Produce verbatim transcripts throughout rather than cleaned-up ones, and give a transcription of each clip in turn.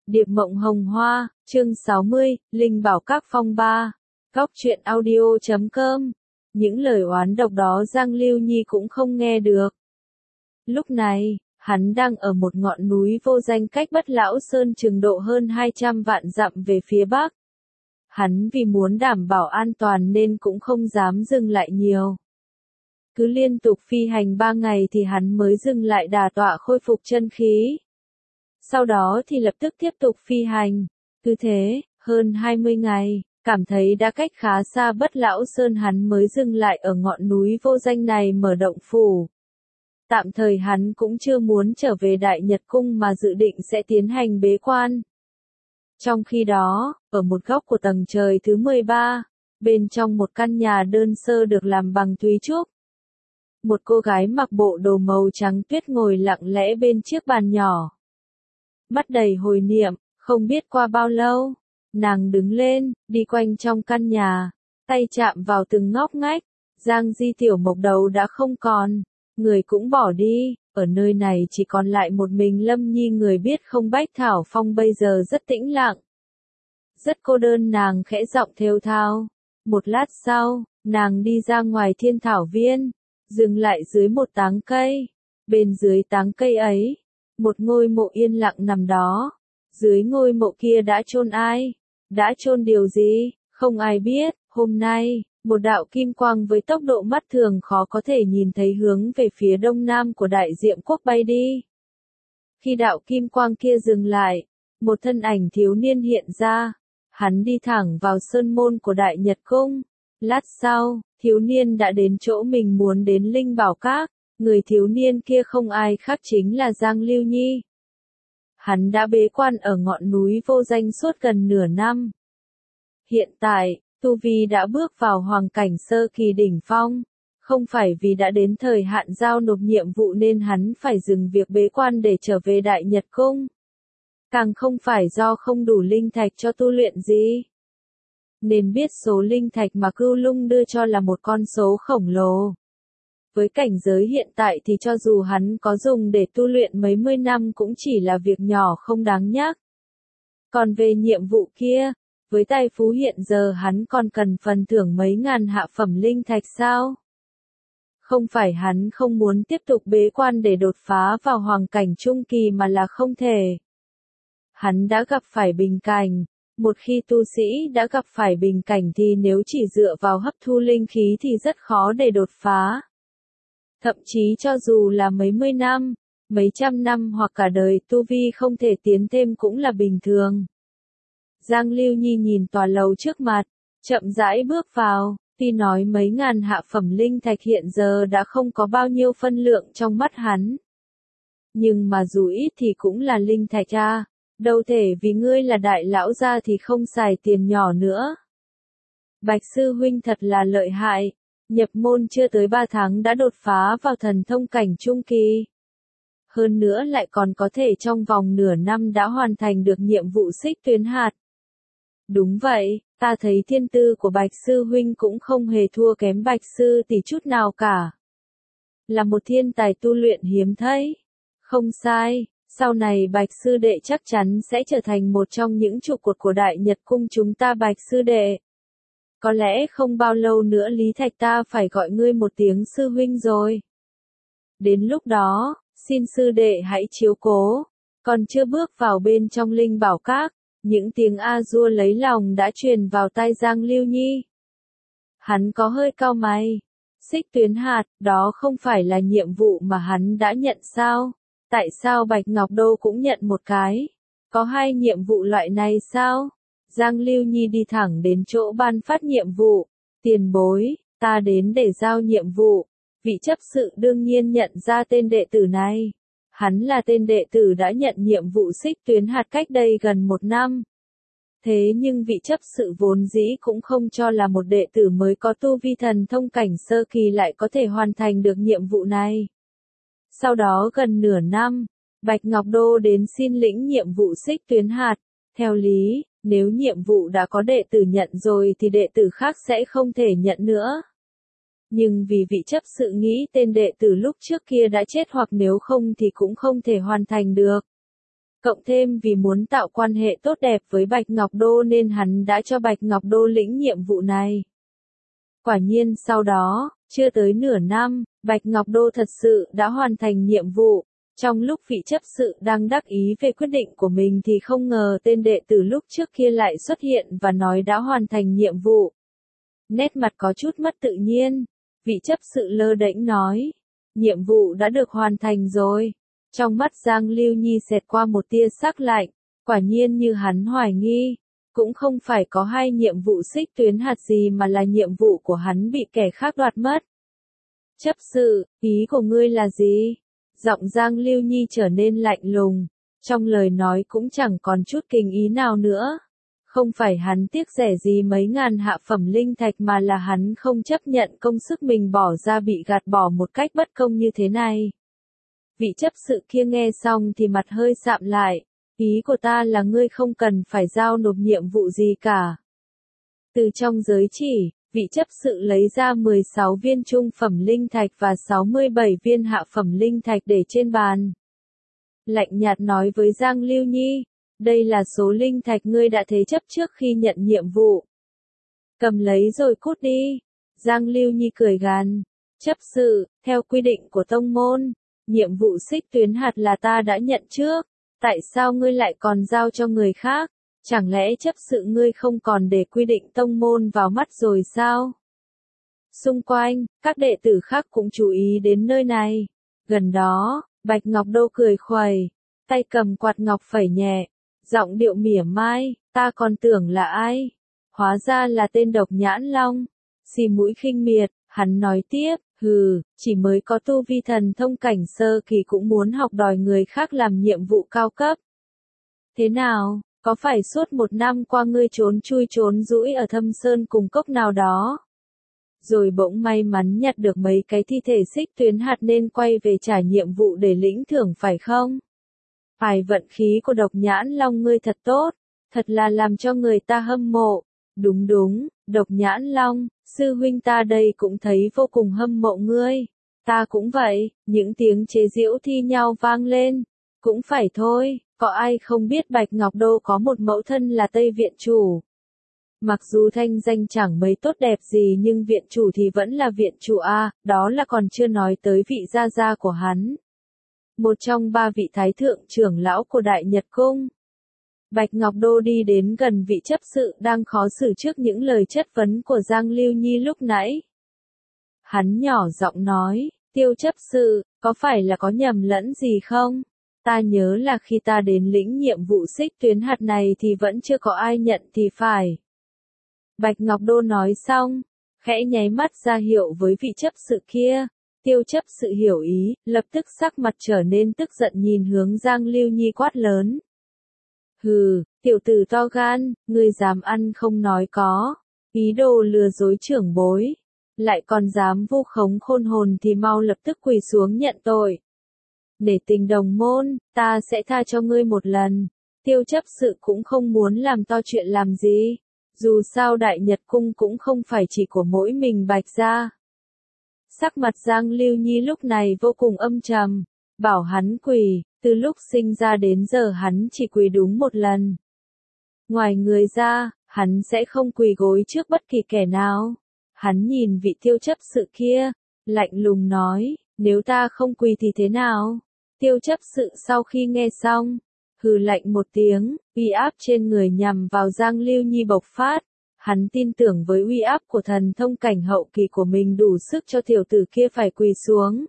Điệp Mộng Hồng Hoa, chương sáu mươi, Linh Bảo Các Phong ba. Góc truyện audio chấm com. Những lời oán độc đó Giang Lưu Nhi cũng không nghe được. Lúc này, hắn đang ở một ngọn núi vô danh cách Bất Lão Sơn chừng độ hơn hai trăm vạn dặm về phía bắc. Hắn vì muốn đảm bảo an toàn nên cũng không dám dừng lại nhiều. Cứ liên tục phi hành ba ngày thì hắn mới dừng lại đả tọa khôi phục chân khí. Sau đó thì lập tức tiếp tục phi hành. Cứ thế, hơn hai mươi ngày, cảm thấy đã cách khá xa Bất Lão Sơn hắn mới dừng lại ở ngọn núi vô danh này mở động phủ. Tạm thời hắn cũng chưa muốn trở về Đại Nhật Cung mà dự định sẽ tiến hành bế quan. Trong khi đó, ở một góc của tầng trời thứ mười ba, bên trong một căn nhà đơn sơ được làm bằng thúy trúc, một cô gái mặc bộ đồ màu trắng tuyết ngồi lặng lẽ bên chiếc bàn nhỏ. Mắt đầy hồi niệm, không biết qua bao lâu, nàng đứng lên, đi quanh trong căn nhà, tay chạm vào từng ngóc ngách. Giang Di Tiểu Mộc đầu đã không còn, người cũng bỏ đi, ở nơi này chỉ còn lại một mình Lâm Nhi người biết không. Bách Thảo Phong bây giờ rất tĩnh lặng, rất cô đơn. Nàng khẽ giọng thều thào. Một lát sau, nàng đi ra ngoài Thiên Thảo Viên, dừng lại dưới một táng cây. Bên dưới táng cây ấy, một ngôi mộ yên lặng nằm đó. Dưới ngôi mộ kia đã chôn ai? Đã chôn điều gì? Không ai biết. Hôm nay, một đạo kim quang với tốc độ mắt thường khó có thể nhìn thấy hướng về phía đông nam của Đại Diệm Quốc bay đi. Khi đạo kim quang kia dừng lại, một thân ảnh thiếu niên hiện ra. Hắn đi thẳng vào sơn môn của Đại Nhật Cung. Lát sau, thiếu niên đã đến chỗ mình muốn đến Linh Bảo Các. Người thiếu niên kia không ai khác chính là Giang Lưu Nhi. Hắn đã bế quan ở ngọn núi vô danh suốt gần nửa năm. Hiện tại, tu vi đã bước vào hoàng cảnh sơ kỳ đỉnh phong. Không phải vì đã đến thời hạn giao nộp nhiệm vụ nên hắn phải dừng việc bế quan để trở về Đại Nhật Cung. Càng không phải do không đủ linh thạch cho tu luyện gì. Nên biết số linh thạch mà Cưu Lung đưa cho là một con số khổng lồ. Với cảnh giới hiện tại thì cho dù hắn có dùng để tu luyện mấy mươi năm cũng chỉ là việc nhỏ không đáng nhắc. Còn về nhiệm vụ kia, với tài phú hiện giờ hắn còn cần phần thưởng mấy ngàn hạ phẩm linh thạch sao? Không phải hắn không muốn tiếp tục bế quan để đột phá vào hoàng cảnh trung kỳ mà là không thể. Hắn đã gặp phải bình cảnh. Một khi tu sĩ đã gặp phải bình cảnh thì nếu chỉ dựa vào hấp thu linh khí thì rất khó để đột phá. Thậm chí cho dù là mấy mươi năm, mấy trăm năm hoặc cả đời tu vi không thể tiến thêm cũng là bình thường. Giang Lưu Nhi nhìn tòa lầu trước mặt, chậm rãi bước vào. Tuy nói mấy ngàn hạ phẩm linh thạch hiện giờ đã không có bao nhiêu phân lượng trong mắt hắn. Nhưng mà dù ít thì cũng là linh thạch a. Đâu thể vì ngươi là đại lão gia thì không xài tiền nhỏ nữa. Bạch sư huynh thật là lợi hại. Nhập môn chưa tới ba tháng đã đột phá vào thần thông cảnh trung kỳ. Hơn nữa lại còn có thể trong vòng nửa năm đã hoàn thành được nhiệm vụ xích tuyến hạt. Đúng vậy, ta thấy thiên tư của Bạch sư huynh cũng không hề thua kém Bạch sư tỷ chút nào cả. Là một thiên tài tu luyện hiếm thấy. Không sai, sau này Bạch sư đệ chắc chắn sẽ trở thành một trong những trụ cột của Đại Nhật Cung chúng ta. Bạch sư đệ. Có lẽ không bao lâu nữa Lý Thạch ta phải gọi ngươi một tiếng sư huynh rồi. Đến lúc đó, xin sư đệ hãy chiếu cố. Còn chưa bước vào bên trong Linh Bảo Các, những tiếng a dua lấy lòng đã truyền vào tai Giang Lưu Nhi. Hắn có hơi cau mày. Xích tuyến hạt, đó không phải là nhiệm vụ mà hắn đã nhận sao? Tại sao Bạch Ngọc Đô cũng nhận một cái? Có hai nhiệm vụ loại này sao? Giang Lưu Nhi đi thẳng đến chỗ ban phát nhiệm vụ. Tiền bối, ta đến để giao nhiệm vụ. Vị chấp sự đương nhiên nhận ra tên đệ tử này. Hắn là tên đệ tử đã nhận nhiệm vụ xích tuyến hạt cách đây gần một năm. Thế nhưng vị chấp sự vốn dĩ cũng không cho là một đệ tử mới có tu vi thần thông cảnh sơ kỳ lại có thể hoàn thành được nhiệm vụ này. Sau đó gần nửa năm, Bạch Ngọc Đô đến xin lĩnh nhiệm vụ xích tuyến hạt. Theo lý, nếu nhiệm vụ đã có đệ tử nhận rồi thì đệ tử khác sẽ không thể nhận nữa. Nhưng vì vị chấp sự nghĩ tên đệ tử lúc trước kia đã chết hoặc nếu không thì cũng không thể hoàn thành được. Cộng thêm vì muốn tạo quan hệ tốt đẹp với Bạch Ngọc Đô nên hắn đã cho Bạch Ngọc Đô lĩnh nhiệm vụ này. Quả nhiên sau đó, chưa tới nửa năm, Bạch Ngọc Đô thật sự đã hoàn thành nhiệm vụ. Trong lúc vị chấp sự đang đắc ý về quyết định của mình thì không ngờ tên đệ tử lúc trước kia lại xuất hiện và nói đã hoàn thành nhiệm vụ. Nét mặt có chút mất tự nhiên, vị chấp sự lơ đễnh nói, nhiệm vụ đã được hoàn thành rồi. Trong mắt Giang Lưu Nhi xẹt qua một tia sắc lạnh, quả nhiên như hắn hoài nghi, cũng không phải có hai nhiệm vụ xích tuyến hạt gì mà là nhiệm vụ của hắn bị kẻ khác đoạt mất. Chấp sự, ý của ngươi là gì? Giọng Giang Lưu Nhi trở nên lạnh lùng, trong lời nói cũng chẳng còn chút kinh ý nào nữa. Không phải hắn tiếc rẻ gì mấy ngàn hạ phẩm linh thạch mà là hắn không chấp nhận công sức mình bỏ ra bị gạt bỏ một cách bất công như thế này. Vị chấp sự kia nghe xong thì mặt hơi sạm lại, ý của ta là ngươi không cần phải giao nộp nhiệm vụ gì cả. Từ trong giới chỉ, vị chấp sự lấy ra mười sáu viên trung phẩm linh thạch và sáu mươi bảy viên hạ phẩm linh thạch để trên bàn. Lạnh nhạt nói với Giang Lưu Nhi, đây là số linh thạch ngươi đã thế chấp trước khi nhận nhiệm vụ. Cầm lấy rồi cút đi. Giang Lưu Nhi cười gằn, chấp sự, theo quy định của tông môn, nhiệm vụ xích tuyến hạt là ta đã nhận trước, tại sao ngươi lại còn giao cho người khác? Chẳng lẽ chấp sự ngươi không còn để quy định tông môn vào mắt rồi sao? Xung quanh, các đệ tử khác cũng chú ý đến nơi này. Gần đó, Bạch Ngọc Đô cười khuầy, tay cầm quạt ngọc phẩy nhẹ, giọng điệu mỉa mai, ta còn tưởng là ai? Hóa ra là tên Độc Nhãn Long. Xì mũi khinh miệt, hắn nói tiếp, hừ, chỉ mới có tu vi thần thông cảnh sơ kỳ cũng muốn học đòi người khác làm nhiệm vụ cao cấp. Thế nào? Có phải suốt một năm qua ngươi trốn chui trốn rũi ở thâm sơn cùng cốc nào đó? Rồi bỗng may mắn nhặt được mấy cái thi thể xích tuyến hạt nên quay về trả nhiệm vụ để lĩnh thưởng phải không? Phải, vận khí của Độc Nhãn Long ngươi thật tốt, thật là làm cho người ta hâm mộ. Đúng đúng, Độc Nhãn Long, sư huynh ta đây cũng thấy vô cùng hâm mộ ngươi. Ta cũng vậy, những tiếng chế giễu thi nhau vang lên. Cũng phải thôi, có ai không biết Bạch Ngọc Đô có một mẫu thân là Tây Viện Chủ. Mặc dù thanh danh chẳng mấy tốt đẹp gì nhưng viện chủ thì vẫn là viện chủ a, đó là còn chưa nói tới vị gia gia của hắn. Một trong ba vị thái thượng trưởng lão của Đại Nhật Cung. Bạch Ngọc Đô đi đến gần vị chấp sự đang khó xử trước những lời chất vấn của Giang Lưu Nhi lúc nãy. Hắn nhỏ giọng nói, Tiêu chấp sự, có phải là có nhầm lẫn gì không? Ta nhớ là khi ta đến lĩnh nhiệm vụ xích tuyến hạt này thì vẫn chưa có ai nhận thì phải. Bạch Ngọc Đô nói xong, khẽ nháy mắt ra hiệu với vị chấp sự kia. Tiêu chấp sự hiểu ý, lập tức sắc mặt trở nên tức giận nhìn hướng Giang Lưu Nhi quát lớn. Hừ, tiểu tử to gan, ngươi dám ăn không nói có, ý đồ lừa dối trưởng bối, lại còn dám vu khống khôn hồn thì mau lập tức quỳ xuống nhận tội. Để tình đồng môn, ta sẽ tha cho ngươi một lần. Tiêu chấp sự cũng không muốn làm to chuyện làm gì. Dù sao Đại Nhật Cung cũng không phải chỉ của mỗi mình Bạch gia. Sắc mặt Giang Lưu Nhi lúc này vô cùng âm trầm, bảo hắn quỳ, từ lúc sinh ra đến giờ hắn chỉ quỳ đúng một lần. Ngoài người ra, hắn sẽ không quỳ gối trước bất kỳ kẻ nào. Hắn nhìn vị tiêu chấp sự kia, lạnh lùng nói, nếu ta không quỳ thì thế nào? Tiêu chấp sự sau khi nghe xong, hừ lạnh một tiếng, uy áp trên người nhằm vào Giang Lưu Nhi bộc phát. Hắn tin tưởng với uy áp của thần thông cảnh hậu kỳ của mình đủ sức cho tiểu tử kia phải quỳ xuống.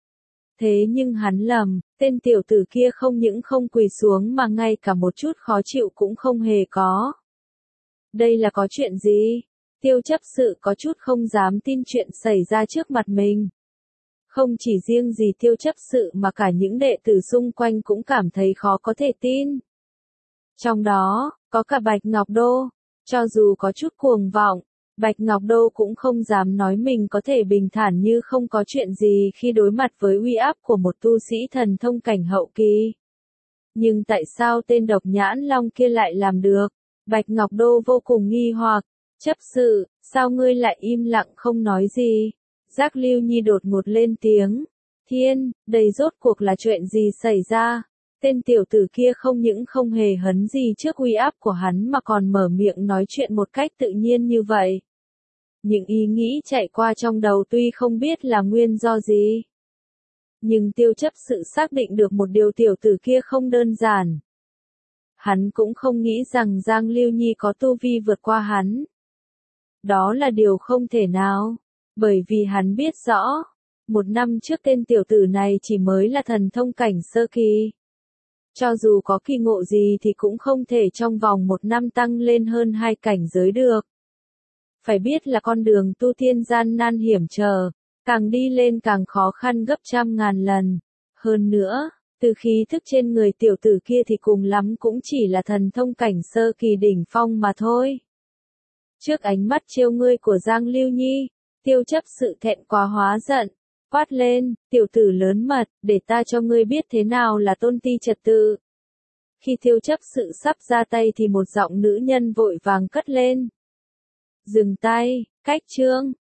Thế nhưng hắn lầm, tên tiểu tử kia không những không quỳ xuống mà ngay cả một chút khó chịu cũng không hề có. Đây là có chuyện gì? Tiêu chấp sự có chút không dám tin chuyện xảy ra trước mặt mình. Không chỉ riêng gì tiêu chấp sự mà cả những đệ tử xung quanh cũng cảm thấy khó có thể tin. Trong đó, có cả Bạch Ngọc Đô. Cho dù có chút cuồng vọng, Bạch Ngọc Đô cũng không dám nói mình có thể bình thản như không có chuyện gì khi đối mặt với uy áp của một tu sĩ thần thông cảnh hậu kỳ. Nhưng tại sao tên Độc Nhãn Long kia lại làm được? Bạch Ngọc Đô vô cùng nghi hoặc. Chấp sự, sao ngươi lại im lặng không nói gì? Giác Lưu Nhi đột ngột lên tiếng. Thiên, đây rốt cuộc là chuyện gì xảy ra? Tên tiểu tử kia không những không hề hấn gì trước uy áp của hắn mà còn mở miệng nói chuyện một cách tự nhiên như vậy. Những ý nghĩ chạy qua trong đầu tuy không biết là nguyên do gì. Nhưng Tiêu Chấp Sự xác định được một điều tiểu tử kia không đơn giản. Hắn cũng không nghĩ rằng Giang Lưu Nhi có tu vi vượt qua hắn. Đó là điều không thể nào, bởi vì hắn biết rõ, một năm trước tên tiểu tử này chỉ mới là thần thông cảnh sơ kỳ. Cho dù có kỳ ngộ gì thì cũng không thể trong vòng một năm tăng lên hơn hai cảnh giới được. Phải biết là con đường tu tiên gian nan hiểm trở, càng đi lên càng khó khăn gấp trăm ngàn lần. Hơn nữa, từ khí thức trên người tiểu tử kia thì cùng lắm cũng chỉ là thần thông cảnh sơ kỳ đỉnh phong mà thôi. Trước ánh mắt trêu ngươi của Giang Lưu Nhi, Tiêu Chấp Sự thẹn quá hóa giận, quát lên, tiểu tử lớn mật, để ta cho ngươi biết thế nào là tôn ti trật tự. Khi Tiêu Chấp Sự sắp ra tay thì một giọng nữ nhân vội vàng cất lên. Dừng tay, cách chương.